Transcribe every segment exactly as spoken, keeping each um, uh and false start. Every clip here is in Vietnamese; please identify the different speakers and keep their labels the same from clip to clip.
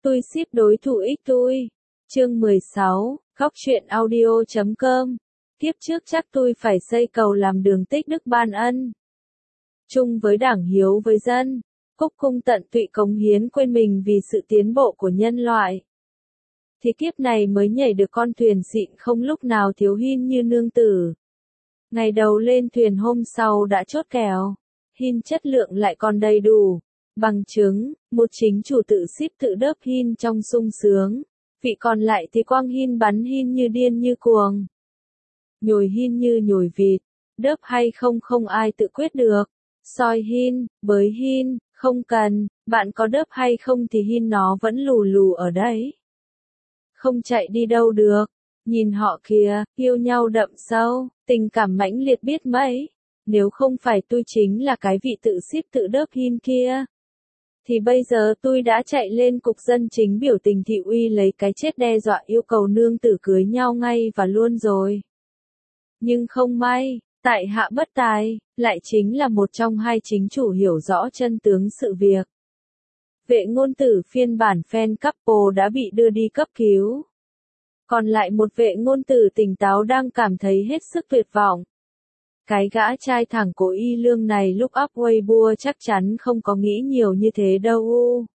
Speaker 1: Tôi ship đối thủ ích tôi. Chương mười sáu, góc truyện audio chấm com. Kiếp trước chắc tôi phải xây cầu làm đường tích đức ban ân. Chung với đảng hiếu với dân, cúc cung tận tụy cống hiến quên mình vì sự tiến bộ của nhân loại. Thì kiếp này mới nhảy được con thuyền xịn không lúc nào thiếu hin như nương tử. Ngày đầu lên thuyền hôm sau đã chốt kèo, hin chất lượng lại còn đầy đủ. Bằng chứng, một chính chủ tự ship tự đớp hin trong sung sướng, vị còn lại thì quăng hin bắn hin như điên như cuồng. Nhồi hin như nhồi vịt, đớp hay không không ai tự quyết được. Soi hin, bới hin, không cần, bạn có đớp hay không thì hin nó vẫn lù lù ở đấy. Không chạy đi đâu được. Nhìn họ kìa, yêu nhau đậm sâu, tình cảm mãnh liệt biết mấy. Nếu không phải tôi chính là cái vị tự ship tự đớp hin kia, thì bây giờ tôi đã chạy lên cục dân chính biểu tình thị uy lấy cái chết đe dọa yêu cầu nương tử cưới nhau ngay và luôn rồi. Nhưng không may, tại hạ bất tài, lại chính là một trong hai chính chủ hiểu rõ chân tướng sự việc. Vệ ngôn tử phiên bản fan couple đã bị đưa đi cấp cứu. Còn lại một vệ ngôn tử tỉnh táo đang cảm thấy hết sức tuyệt vọng. Cái gã trai thẳng của Y Lương này lúc up Weibo chắc chắn không có nghĩ nhiều như thế đâu.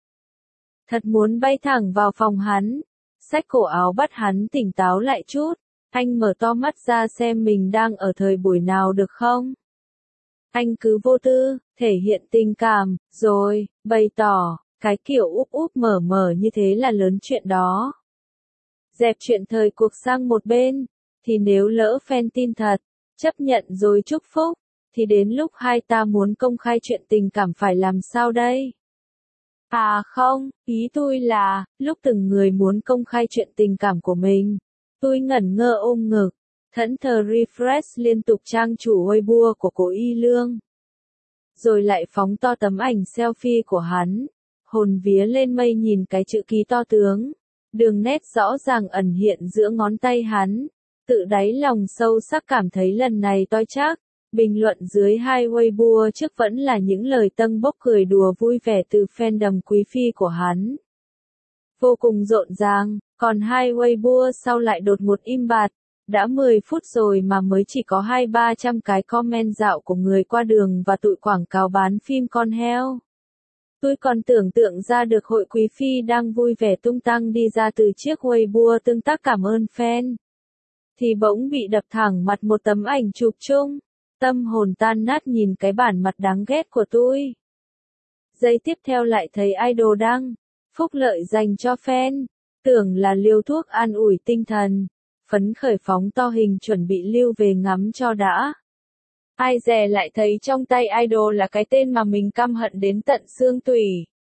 Speaker 1: Thật muốn bay thẳng vào phòng hắn, xách cổ áo bắt hắn tỉnh táo lại chút. Anh mở to mắt ra xem mình đang ở thời buổi nào được không? Anh cứ vô tư, thể hiện tình cảm, rồi, bày tỏ, cái kiểu úp úp mở mở như thế là lớn chuyện đó. Dẹp chuyện thời cuộc sang một bên, thì nếu lỡ fan tin thật, chấp nhận rồi chúc phúc, thì đến lúc hai ta muốn công khai chuyện tình cảm phải làm sao đây? À không, ý tôi là, lúc từng người muốn công khai chuyện tình cảm của mình, tôi ngẩn ngơ ôm ngực, thẫn thờ refresh liên tục trang chủ Weibo của cô Y Lương. Rồi lại phóng to tấm ảnh selfie của hắn, hồn vía lên mây nhìn cái chữ ký to tướng, đường nét rõ ràng ẩn hiện giữa ngón tay hắn. Tự đáy lòng sâu sắc cảm thấy lần này toi chắc. Bình luận dưới hai Weibo trước vẫn là những lời tâng bốc cười đùa vui vẻ từ fandom quý phi của hắn. Vô cùng rộn ràng, còn hai Weibo sau lại đột ngột im bặt. Đã mười phút rồi mà mới chỉ có hai ba trăm cái comment dạo của người qua đường và tụi quảng cáo bán phim con heo. Tôi còn tưởng tượng ra được hội quý phi đang vui vẻ tung tăng đi ra từ chiếc Weibo tương tác cảm ơn fan. Thì bỗng bị đập thẳng mặt một tấm ảnh chụp chung. Tâm hồn tan nát nhìn cái bản mặt đáng ghét của tôi. Giây tiếp theo lại thấy idol đăng, phúc lợi dành cho fan, tưởng là liều thuốc an ủi tinh thần, phấn khởi phóng to hình chuẩn bị lưu về ngắm cho đã. Ai dè lại thấy trong tay idol là cái tên mà mình căm hận đến tận xương tủy.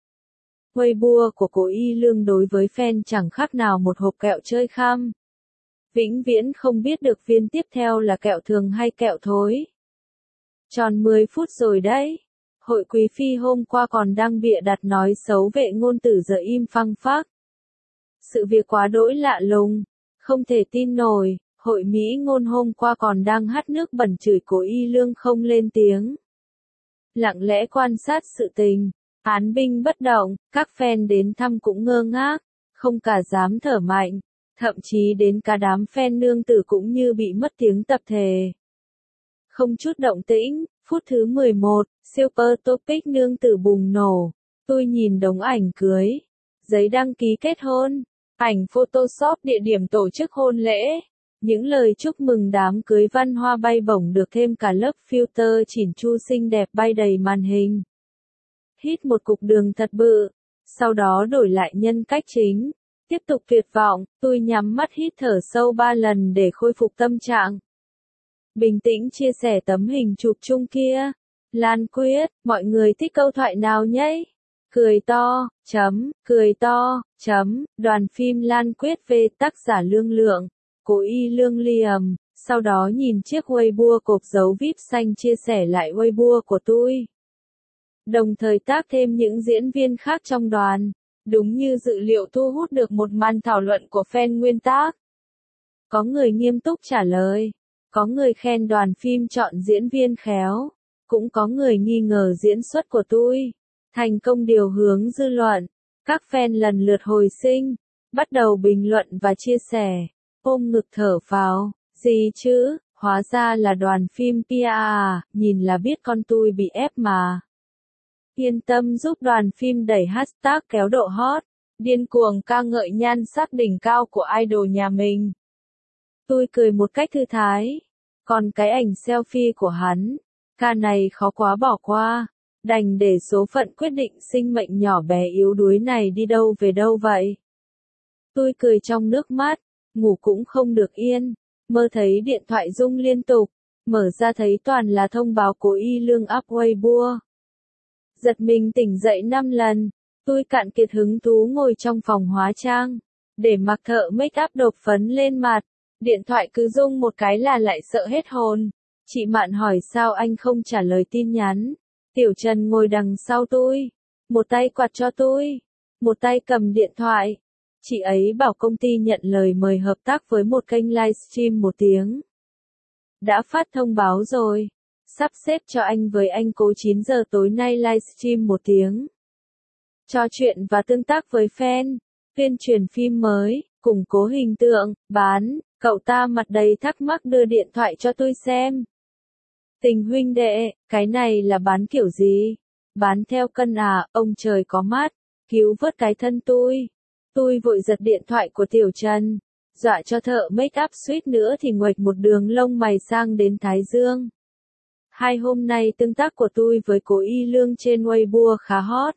Speaker 1: Weibo của cô Y Lương đối với fan chẳng khác nào một hộp kẹo chơi khăm. Vĩnh viễn không biết được viên tiếp theo là kẹo thường hay kẹo thối. Tròn mười phút rồi đấy. Hội quý phi hôm qua còn đang bịa đặt nói xấu vệ ngôn tử giờ im phăng phắc. Sự việc quá đỗi lạ lùng, không thể tin nổi. Hội Mỹ ngôn hôm qua còn đang hắt nước bẩn chửi cô Y Lương không lên tiếng. Lặng lẽ quan sát sự tình, án binh bất động, các fan đến thăm cũng ngơ ngác, không cả dám thở mạnh. Thậm chí đến cả đám fan nương tử cũng như bị mất tiếng tập thể. Không chút động tĩnh, phút thứ mười một, Super Topic nương tử bùng nổ. Tôi nhìn đống ảnh cưới, giấy đăng ký kết hôn, ảnh Photoshop địa điểm tổ chức hôn lễ. Những lời chúc mừng đám cưới văn hoa bay bổng được thêm cả lớp filter chỉn chu xinh đẹp bay đầy màn hình. Hít một cục đường thật bự, sau đó đổi lại nhân cách chính. Tiếp tục tuyệt vọng, tôi nhắm mắt hít thở sâu ba lần để khôi phục tâm trạng. Bình tĩnh chia sẻ tấm hình chụp chung kia. Lan Quyết, mọi người thích câu thoại nào nhấy? Cười to, chấm, cười to, chấm, đoàn phim Lan Quyết về tác giả Lương Lượng, cô Y Lương Liam, sau đó nhìn chiếc Weibo cột dấu víp xanh chia sẻ lại Weibo của tôi. Đồng thời tác thêm những diễn viên khác trong đoàn. Đúng như dự liệu thu hút được một màn thảo luận của fan nguyên tác. Có người nghiêm túc trả lời, có người khen đoàn phim chọn diễn viên khéo, cũng có người nghi ngờ diễn xuất của tôi. Thành công điều hướng dư luận. Các fan lần lượt hồi sinh, bắt đầu bình luận và chia sẻ, ôm ngực thở phào, gì chứ, hóa ra là đoàn phim pê a à, nhìn là biết con tôi bị ép mà. Yên tâm giúp đoàn phim đẩy hashtag kéo độ hot, điên cuồng ca ngợi nhan sắc đỉnh cao của idol nhà mình. Tôi cười một cách thư thái, còn cái ảnh selfie của hắn, ca này khó quá bỏ qua, đành để số phận quyết định sinh mệnh nhỏ bé yếu đuối này đi đâu về đâu vậy. Tôi cười trong nước mắt, ngủ cũng không được yên, mơ thấy điện thoại rung liên tục, mở ra thấy toàn là thông báo của Y Lương up Weibo. Giật mình tỉnh dậy năm lần, tôi cạn kiệt hứng thú ngồi trong phòng hóa trang, để mặc thợ make up đột phấn lên mặt, điện thoại cứ rung một cái là lại sợ hết hồn. Chị Mạn hỏi sao anh không trả lời tin nhắn. Tiểu Trần ngồi đằng sau tôi, một tay quạt cho tôi, một tay cầm điện thoại. Chị ấy bảo công ty nhận lời mời hợp tác với một kênh livestream một tiếng. Đã phát thông báo rồi, sắp xếp cho anh với anh Cố chín giờ tối nay livestream một tiếng. Trò chuyện và tương tác với fan, tuyên truyền phim mới, củng cố hình tượng, bán, cậu ta mặt đầy thắc mắc đưa điện thoại cho tôi xem. Tình huynh đệ, cái này là bán kiểu gì? Bán theo cân à, ông trời có mắt, cứu vớt cái thân tôi. Tôi vội giật điện thoại của Tiểu Trần, dọa cho thợ make up suýt nữa thì nguệch một đường lông mày sang đến thái dương. Hai hôm nay tương tác của tôi với Cố Y Lương trên Weibo khá hot.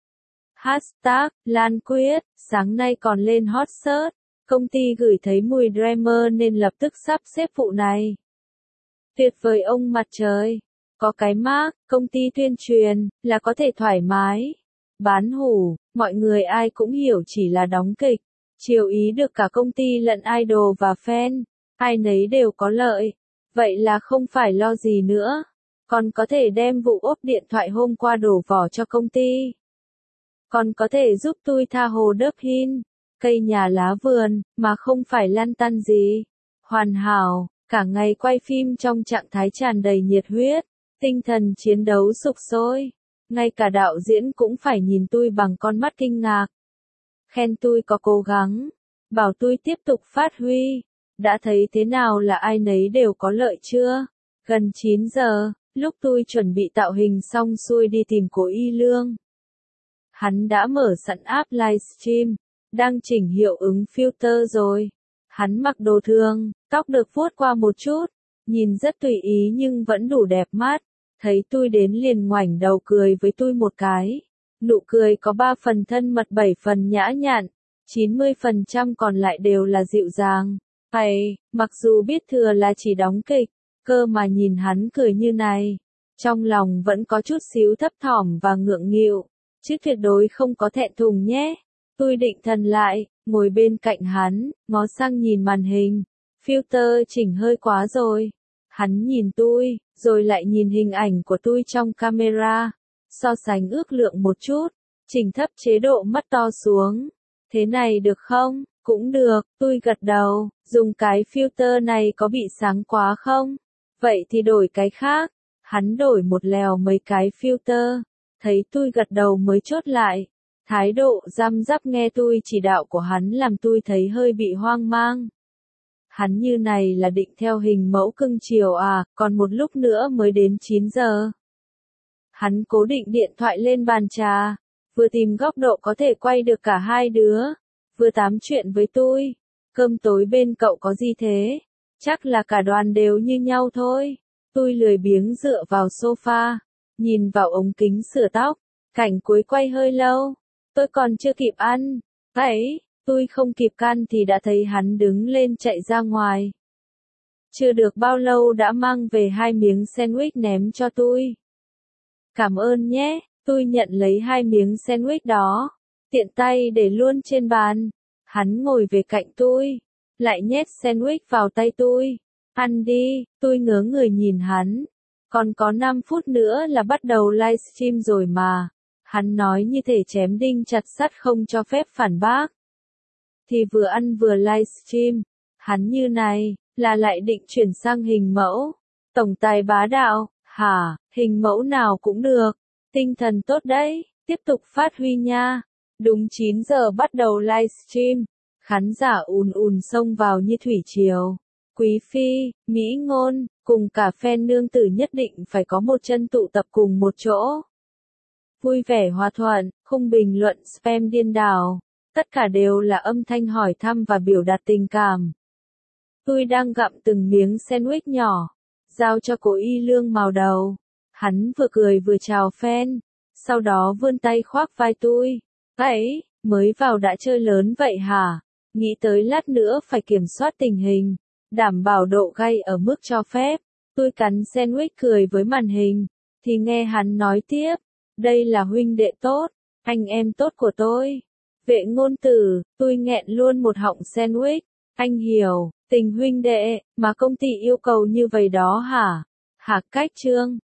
Speaker 1: Hashtag, Lan Quyết, sáng nay còn lên hot search, công ty gửi thấy mùi drama nên lập tức sắp xếp vụ này. Tuyệt vời ông mặt trời, có cái mác, công ty tuyên truyền, là có thể thoải mái. Bán hủ, mọi người ai cũng hiểu chỉ là đóng kịch, chiều ý được cả công ty lẫn idol và fan, ai nấy đều có lợi, vậy là không phải lo gì nữa, còn có thể đem vụ ốp điện thoại hôm qua đổ vỏ cho công ty. Còn có thể giúp tôi tha hồ đớp hin, cây nhà lá vườn, mà không phải lăn tăn gì. Hoàn hảo, cả ngày quay phim trong trạng thái tràn đầy nhiệt huyết, tinh thần chiến đấu sục sôi. Ngay cả đạo diễn cũng phải nhìn tôi bằng con mắt kinh ngạc. Khen tôi có cố gắng, bảo tôi tiếp tục phát huy. Đã thấy thế nào là ai nấy đều có lợi chưa? Gần chín giờ, lúc tôi chuẩn bị tạo hình xong xuôi đi tìm Cố Y Lương. Hắn đã mở sẵn app livestream, đang chỉnh hiệu ứng filter rồi. Hắn mặc đồ thường, tóc được vuốt qua một chút, nhìn rất tùy ý nhưng vẫn đủ đẹp mắt. Thấy tôi đến liền ngoảnh đầu cười với tôi một cái. Nụ cười có ba phần thân mật bảy phần nhã nhặn, chín mươi phần trăm còn lại đều là dịu dàng. Hay, mặc dù biết thừa là chỉ đóng kịch, cơ mà nhìn hắn cười như này, trong lòng vẫn có chút xíu thấp thỏm và ngượng nghịu, chứ tuyệt đối không có thẹn thùng nhé. Tôi định thần lại, ngồi bên cạnh hắn, ngó sang nhìn màn hình, filter chỉnh hơi quá rồi. Hắn nhìn tôi, rồi lại nhìn hình ảnh của tôi trong camera, so sánh ước lượng một chút, chỉnh thấp chế độ mắt to xuống. Thế này được không? Cũng được, tôi gật đầu, dùng cái filter này có bị sáng quá không? Vậy thì đổi cái khác. Hắn đổi một lèo mấy cái filter, thấy tôi gật đầu mới chốt lại. Thái độ răm rắp nghe tôi chỉ đạo của hắn làm tôi thấy hơi bị hoang mang. Hắn như này là định theo hình mẫu cưng chiều à, còn một lúc nữa mới đến chín giờ. Hắn cố định điện thoại lên bàn trà, vừa tìm góc độ có thể quay được cả hai đứa, vừa tám chuyện với tôi. Cơm tối bên cậu có gì thế? Chắc là cả đoàn đều như nhau thôi. Tôi lười biếng dựa vào sofa, nhìn vào ống kính sửa tóc, cảnh cuối quay hơi lâu. Tôi còn chưa kịp ăn. Ấy, tôi không kịp can thì đã thấy hắn đứng lên chạy ra ngoài. Chưa được bao lâu đã mang về hai miếng sandwich ném cho tôi. Cảm ơn nhé, tôi nhận lấy hai miếng sandwich đó, tiện tay để luôn trên bàn. Hắn ngồi về cạnh tôi, lại nhét sandwich vào tay tôi. Ăn đi, tôi ngớ người nhìn hắn. Còn có năm phút nữa là bắt đầu livestream rồi mà. Hắn nói như thể chém đinh chặt sắt không cho phép phản bác. Thì vừa ăn vừa livestream, hắn như này, là lại định chuyển sang hình mẫu. Tổng tài bá đạo, hả, hình mẫu nào cũng được, tinh thần tốt đấy, tiếp tục phát huy nha. Đúng chín giờ bắt đầu livestream. Khán giả ùn ùn xông vào như thủy triều. Quý phi, mỹ ngôn, cùng cả fan nương tử nhất định phải có một chân tụ tập cùng một chỗ. Vui vẻ hòa thuận, không bình luận spam điên đảo. Tất cả đều là âm thanh hỏi thăm và biểu đạt tình cảm. Tôi đang gặm từng miếng sandwich nhỏ, giao cho cô y lương màu đầu. Hắn vừa cười vừa chào fan, sau đó vươn tay khoác vai tôi. Ấy, mới vào đã chơi lớn vậy hả? Nghĩ tới lát nữa phải kiểm soát tình hình, đảm bảo độ gay ở mức cho phép. Tôi cắn sandwich cười với màn hình, thì nghe hắn nói tiếp. Đây là huynh đệ tốt, anh em tốt của tôi. Vệ ngôn tử, tôi nghẹn luôn một họng sandwich. Anh hiểu, tình huynh đệ, mà công ty yêu cầu như vậy đó hả? Hạc Cách Trương.